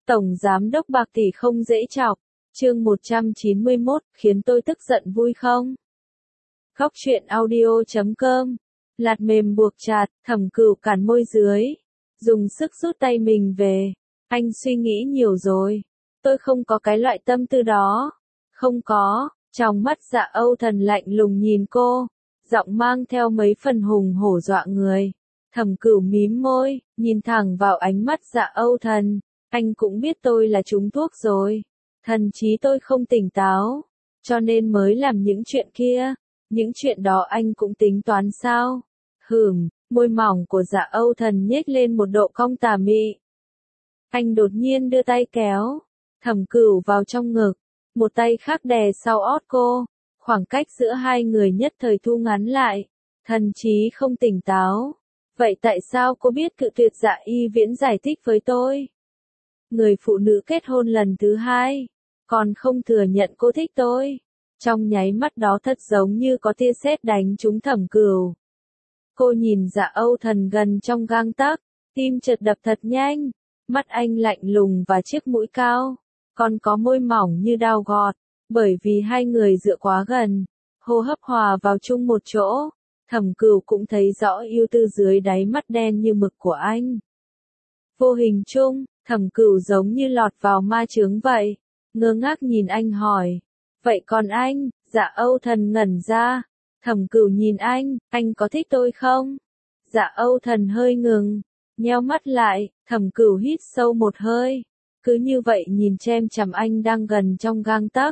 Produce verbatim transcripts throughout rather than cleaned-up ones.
Tổng Giám đốc Bạc Tỷ không dễ chọc. Chương một trăm chín mươi mốt, khiến tôi tức giận vui không? Khóc chuyện audio chấm com. Lạt mềm buộc chặt, Thẩm Cửu cản môi dưới. Dùng sức rút tay mình về. Anh suy nghĩ nhiều rồi. Tôi không có cái loại tâm tư đó. Không có. Trong mắt Dạ Âu Thần lạnh lùng nhìn cô. Giọng mang theo mấy phần hùng hổ dọa người. Thẩm Cửu mím môi, nhìn thẳng vào ánh mắt Dạ Âu Thần. Anh cũng biết tôi là trúng thuốc rồi. Thần trí tôi không tỉnh táo. Cho nên mới làm những chuyện kia. Những chuyện đó anh cũng tính toán sao? Hửm, môi mỏng của Dạ Âu Thần nhếch lên một độ cong tà mị. Anh đột nhiên đưa tay kéo Thẩm Cửu vào trong ngực. Một tay khác đè sau ót cô. Khoảng cách giữa hai người nhất thời thu ngắn lại. Thần trí không tỉnh táo. Vậy tại sao cô biết cự tuyệt Dạ Y Viễn giải thích với tôi? Người phụ nữ kết hôn lần thứ hai. Còn không thừa nhận cô thích tôi. Trong nháy mắt đó thật giống như có tia sét đánh trúng Thẩm Cửu. Cô nhìn Dạ Âu Thần gần trong gang tấc, tim chợt đập thật nhanh. Mắt anh lạnh lùng và chiếc mũi cao, còn có môi mỏng như dao gọt. Bởi vì hai người dựa quá gần, hô hấp hòa vào chung một chỗ, Thẩm Cửu cũng thấy rõ ưu tư dưới đáy mắt đen như mực của anh. Vô hình chung, Thẩm Cửu giống như lọt vào ma chướng vậy, ngơ ngác nhìn anh hỏi. Vậy còn anh? Dạ Âu Thần ngẩn ra. Thẩm Cửu nhìn anh, anh có thích tôi không? Dạ Âu Thần hơi ngừng, nheo mắt lại, Thẩm Cửu hít sâu một hơi. Cứ như vậy nhìn chem chằm anh đang gần trong gang tấc.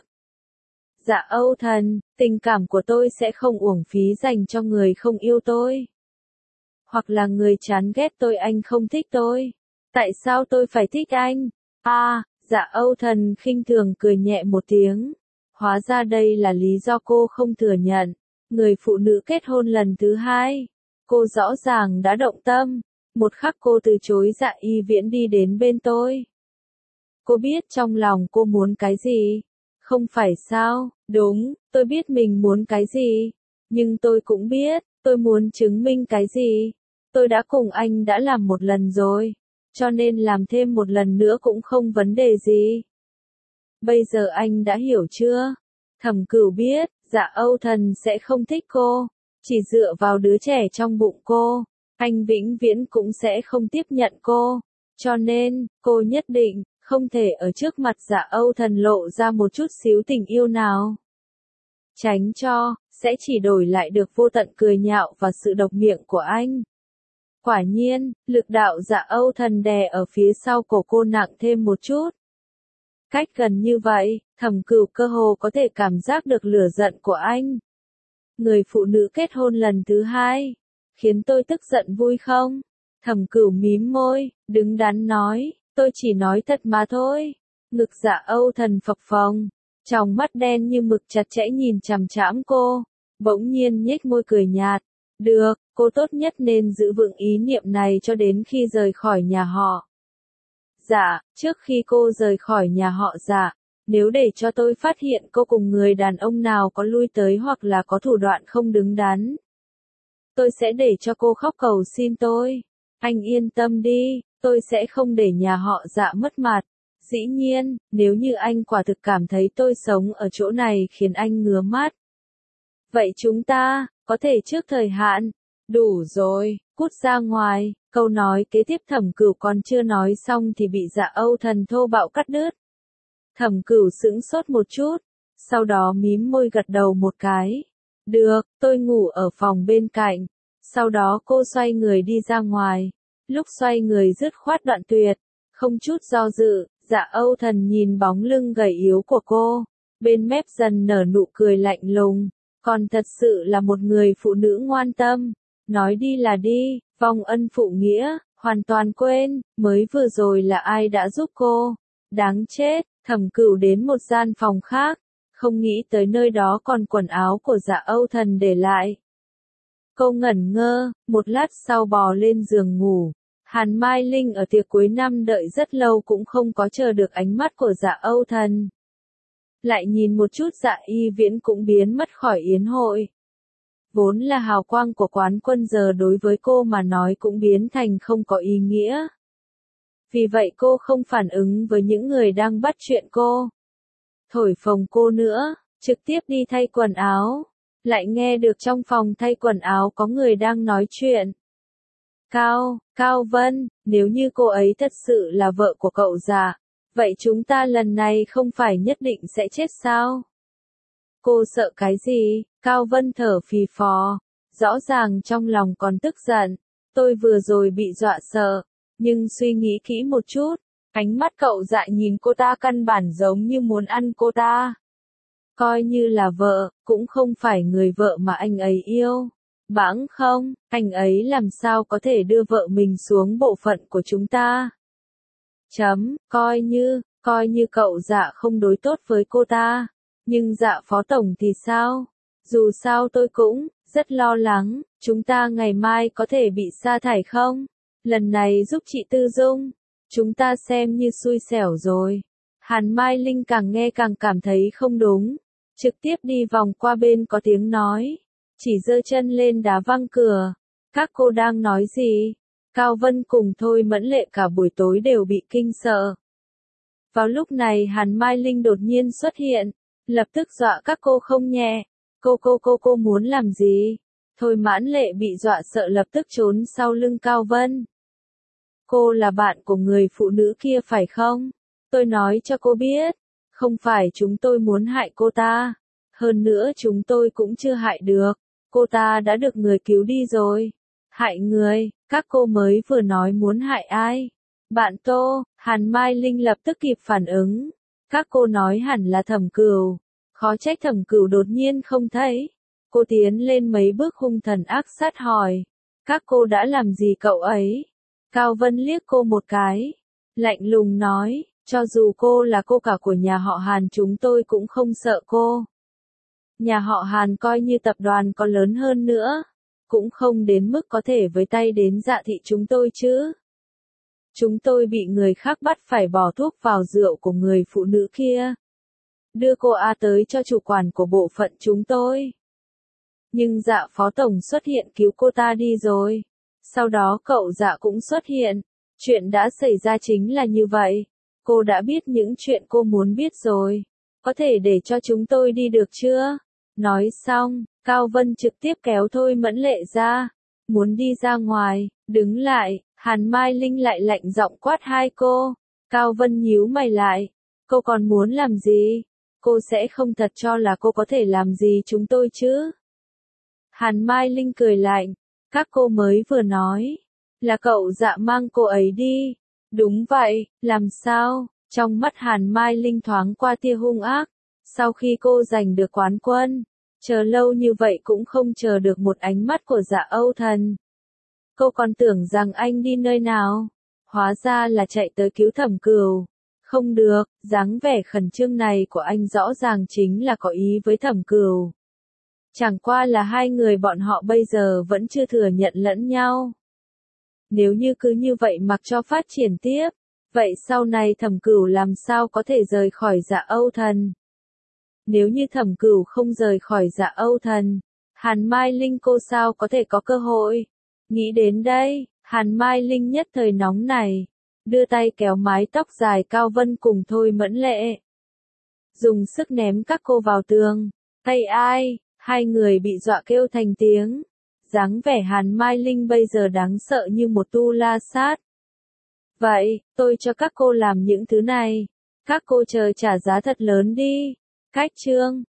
Dạ Âu Thần, tình cảm của tôi sẽ không uổng phí dành cho người không yêu tôi. Hoặc là người chán ghét tôi, anh không thích tôi. Tại sao tôi phải thích anh? À, Dạ Âu Thần khinh thường cười nhẹ một tiếng. Hóa ra đây là lý do cô không thừa nhận. Người phụ nữ kết hôn lần thứ hai. Cô rõ ràng đã động tâm. Một khắc cô từ chối Dạ Y Viễn đi đến bên tôi. Cô biết trong lòng cô muốn cái gì? Không phải sao? Đúng, tôi biết mình muốn cái gì. Nhưng tôi cũng biết, tôi muốn chứng minh cái gì. Tôi đã cùng anh đã làm một lần rồi. Cho nên làm thêm một lần nữa cũng không vấn đề gì. Bây giờ anh đã hiểu chưa? Thẩm Cửu biết, Dạ Âu Thần sẽ không thích cô. Chỉ dựa vào đứa trẻ trong bụng cô, anh vĩnh viễn cũng sẽ không tiếp nhận cô. Cho nên, cô nhất định không thể ở trước mặt Dạ Âu Thần lộ ra một chút xíu tình yêu nào. Tránh cho, sẽ chỉ đổi lại được vô tận cười nhạo và sự độc miệng của anh. Quả nhiên, lực đạo Dạ Âu Thần đè ở phía sau cổ cô nặng thêm một chút. Cách gần như vậy, Thẩm Cửu cơ hồ có thể cảm giác được lửa giận của anh. Người phụ nữ kết hôn lần thứ hai, khiến tôi tức giận vui không? Thẩm Cửu mím môi, đứng đắn nói, tôi chỉ nói thật mà thôi. Ngực Dạ Âu Thần phập phồng, trong mắt đen như mực chặt chẽ nhìn chằm chằm cô, bỗng nhiên nhếch môi cười nhạt. Được, cô tốt nhất nên giữ vững ý niệm này cho đến khi rời khỏi nhà họ. Dạ, trước khi cô rời khỏi nhà họ Dạ, nếu để cho tôi phát hiện cô cùng người đàn ông nào có lui tới hoặc là có thủ đoạn không đứng đắn, tôi sẽ để cho cô khóc cầu xin tôi. Anh yên tâm đi, tôi sẽ không để nhà họ Dạ mất mặt. Dĩ nhiên, nếu như anh quả thực cảm thấy tôi sống ở chỗ này khiến anh ngứa mắt. Vậy chúng ta, có thể trước thời hạn. Đủ rồi, cút ra ngoài. Câu nói kế tiếp Thẩm Cửu còn chưa nói xong thì bị Dạ Âu Thần thô bạo cắt đứt. Thẩm Cửu sững sốt một chút, sau đó mím môi gật đầu một cái. Được, tôi ngủ ở phòng bên cạnh. Sau đó cô xoay người đi ra ngoài. Lúc xoay người dứt khoát đoạn tuyệt, không chút do dự, Dạ Âu Thần nhìn bóng lưng gầy yếu của cô, bên mép dần nở nụ cười lạnh lùng. Còn thật sự là một người phụ nữ ngoan tâm. Nói đi là đi, vong ân phụ nghĩa, hoàn toàn quên, mới vừa rồi là ai đã giúp cô. Đáng chết, Thẩm Cửu đến một gian phòng khác, không nghĩ tới nơi đó còn quần áo của Dạ Âu Thần để lại. Cô ngẩn ngơ, một lát sau bò lên giường ngủ. Hàn Mai Linh ở tiệc cuối năm đợi rất lâu cũng không có chờ được ánh mắt của Dạ Âu Thần. Lại nhìn một chút Dạ Y Viễn cũng biến mất khỏi yến hội. Vốn là hào quang của quán quân giờ đối với cô mà nói cũng biến thành không có ý nghĩa. Vì vậy cô không phản ứng với những người đang bắt chuyện cô, thổi phồng cô nữa, trực tiếp đi thay quần áo. Lại nghe được trong phòng thay quần áo có người đang nói chuyện. Cao, Cao Vân, nếu như cô ấy thật sự là vợ của cậu Dạ, vậy chúng ta lần này không phải nhất định sẽ chết sao? Cô sợ cái gì? Cao Vân thở phì phò, rõ ràng trong lòng còn tức giận. Tôi vừa rồi bị dọa sợ, nhưng suy nghĩ kỹ một chút, ánh mắt cậu Dạ nhìn cô ta căn bản giống như muốn ăn cô ta. Coi như là vợ, cũng không phải người vợ mà anh ấy yêu. Bẵng không, anh ấy làm sao có thể đưa vợ mình xuống bộ phận của chúng ta. Chấm, coi như, coi như cậu Dạ không đối tốt với cô ta. Nhưng Dạ phó tổng thì sao? Dù sao tôi cũng rất lo lắng, chúng ta ngày mai có thể bị sa thải không? Lần này giúp chị Tư Dung, chúng ta xem như xui xẻo rồi. Hàn Mai Linh càng nghe càng cảm thấy không đúng, trực tiếp đi vòng qua bên có tiếng nói, chỉ giơ chân lên đá văng cửa. Các cô đang nói gì? Cao Vân cùng Thôi Mẫn Lệ cả buổi tối đều bị kinh sợ. Vào lúc này Hàn Mai Linh đột nhiên xuất hiện, lập tức dọa các cô không nhẹ. Cô cô cô cô muốn làm gì? Thôi Mãn Lệ bị dọa sợ lập tức trốn sau lưng Cao Vân. Cô là bạn của người phụ nữ kia phải không? Tôi nói cho cô biết, không phải chúng tôi muốn hại cô ta. Hơn nữa chúng tôi cũng chưa hại được. Cô ta đã được người cứu đi rồi. Hại người, các cô mới vừa nói muốn hại ai? Bạn Tô, Hàn Mai Linh lập tức kịp phản ứng. Các cô nói hẳn là Thẩm Cửu. Khó trách Thẩm Cửu đột nhiên không thấy. Cô tiến lên mấy bước hung thần ác sát hỏi. Các cô đã làm gì cậu ấy? Cao Vân liếc cô một cái. Lạnh lùng nói, cho dù cô là cô cả của nhà họ Hàn chúng tôi cũng không sợ cô. Nhà họ Hàn coi như tập đoàn có lớn hơn nữa, cũng không đến mức có thể với tay đến Dạ thị chúng tôi chứ. Chúng tôi bị người khác bắt phải bỏ thuốc vào rượu của người phụ nữ kia. Đưa cô A tới cho chủ quản của bộ phận chúng tôi. Nhưng Dạ phó tổng xuất hiện cứu cô ta đi rồi. Sau đó cậu Dạ cũng xuất hiện. Chuyện đã xảy ra chính là như vậy. Cô đã biết những chuyện cô muốn biết rồi. Có thể để cho chúng tôi đi được chưa? Nói xong, Cao Vân trực tiếp kéo Thôi Mẫn Lệ ra. Muốn đi ra ngoài, đứng lại, Hàn Mai Linh lại lạnh giọng quát hai cô. Cao Vân nhíu mày lại. Cô còn muốn làm gì? Cô sẽ không thật cho là cô có thể làm gì chúng tôi chứ? Hàn Mai Linh cười lạnh. Các cô mới vừa nói. Là cậu Dạ mang cô ấy đi. Đúng vậy, làm sao? Trong mắt Hàn Mai Linh thoáng qua tia hung ác. Sau khi cô giành được quán quân, chờ lâu như vậy cũng không chờ được một ánh mắt của Dạ Âu Thần. Cô còn tưởng rằng anh đi nơi nào? Hóa ra là chạy tới cứu Thẩm Cửu. Không được, dáng vẻ khẩn trương này của anh rõ ràng chính là có ý với Thẩm Cửu. Chẳng qua là hai người bọn họ bây giờ vẫn chưa thừa nhận lẫn nhau. Nếu như cứ như vậy mặc cho phát triển tiếp, vậy sau này Thẩm Cửu làm sao có thể rời khỏi Dạ Âu Thần? Nếu như Thẩm Cửu không rời khỏi Dạ Âu Thần, Hàn Mai Linh cô sao có thể có cơ hội? Nghĩ đến đây, Hàn Mai Linh nhất thời nóng này, đưa tay kéo mái tóc dài Cao Vân cùng Thôi Mẫn Lệ. Dùng sức ném các cô vào tường. Tay ai? Hai người bị dọa kêu thành tiếng. Dáng vẻ Hàn Mai Linh bây giờ đáng sợ như một tu la sát. Vậy, tôi cho các cô làm những thứ này. Các cô chờ trả giá thật lớn đi. Cách chương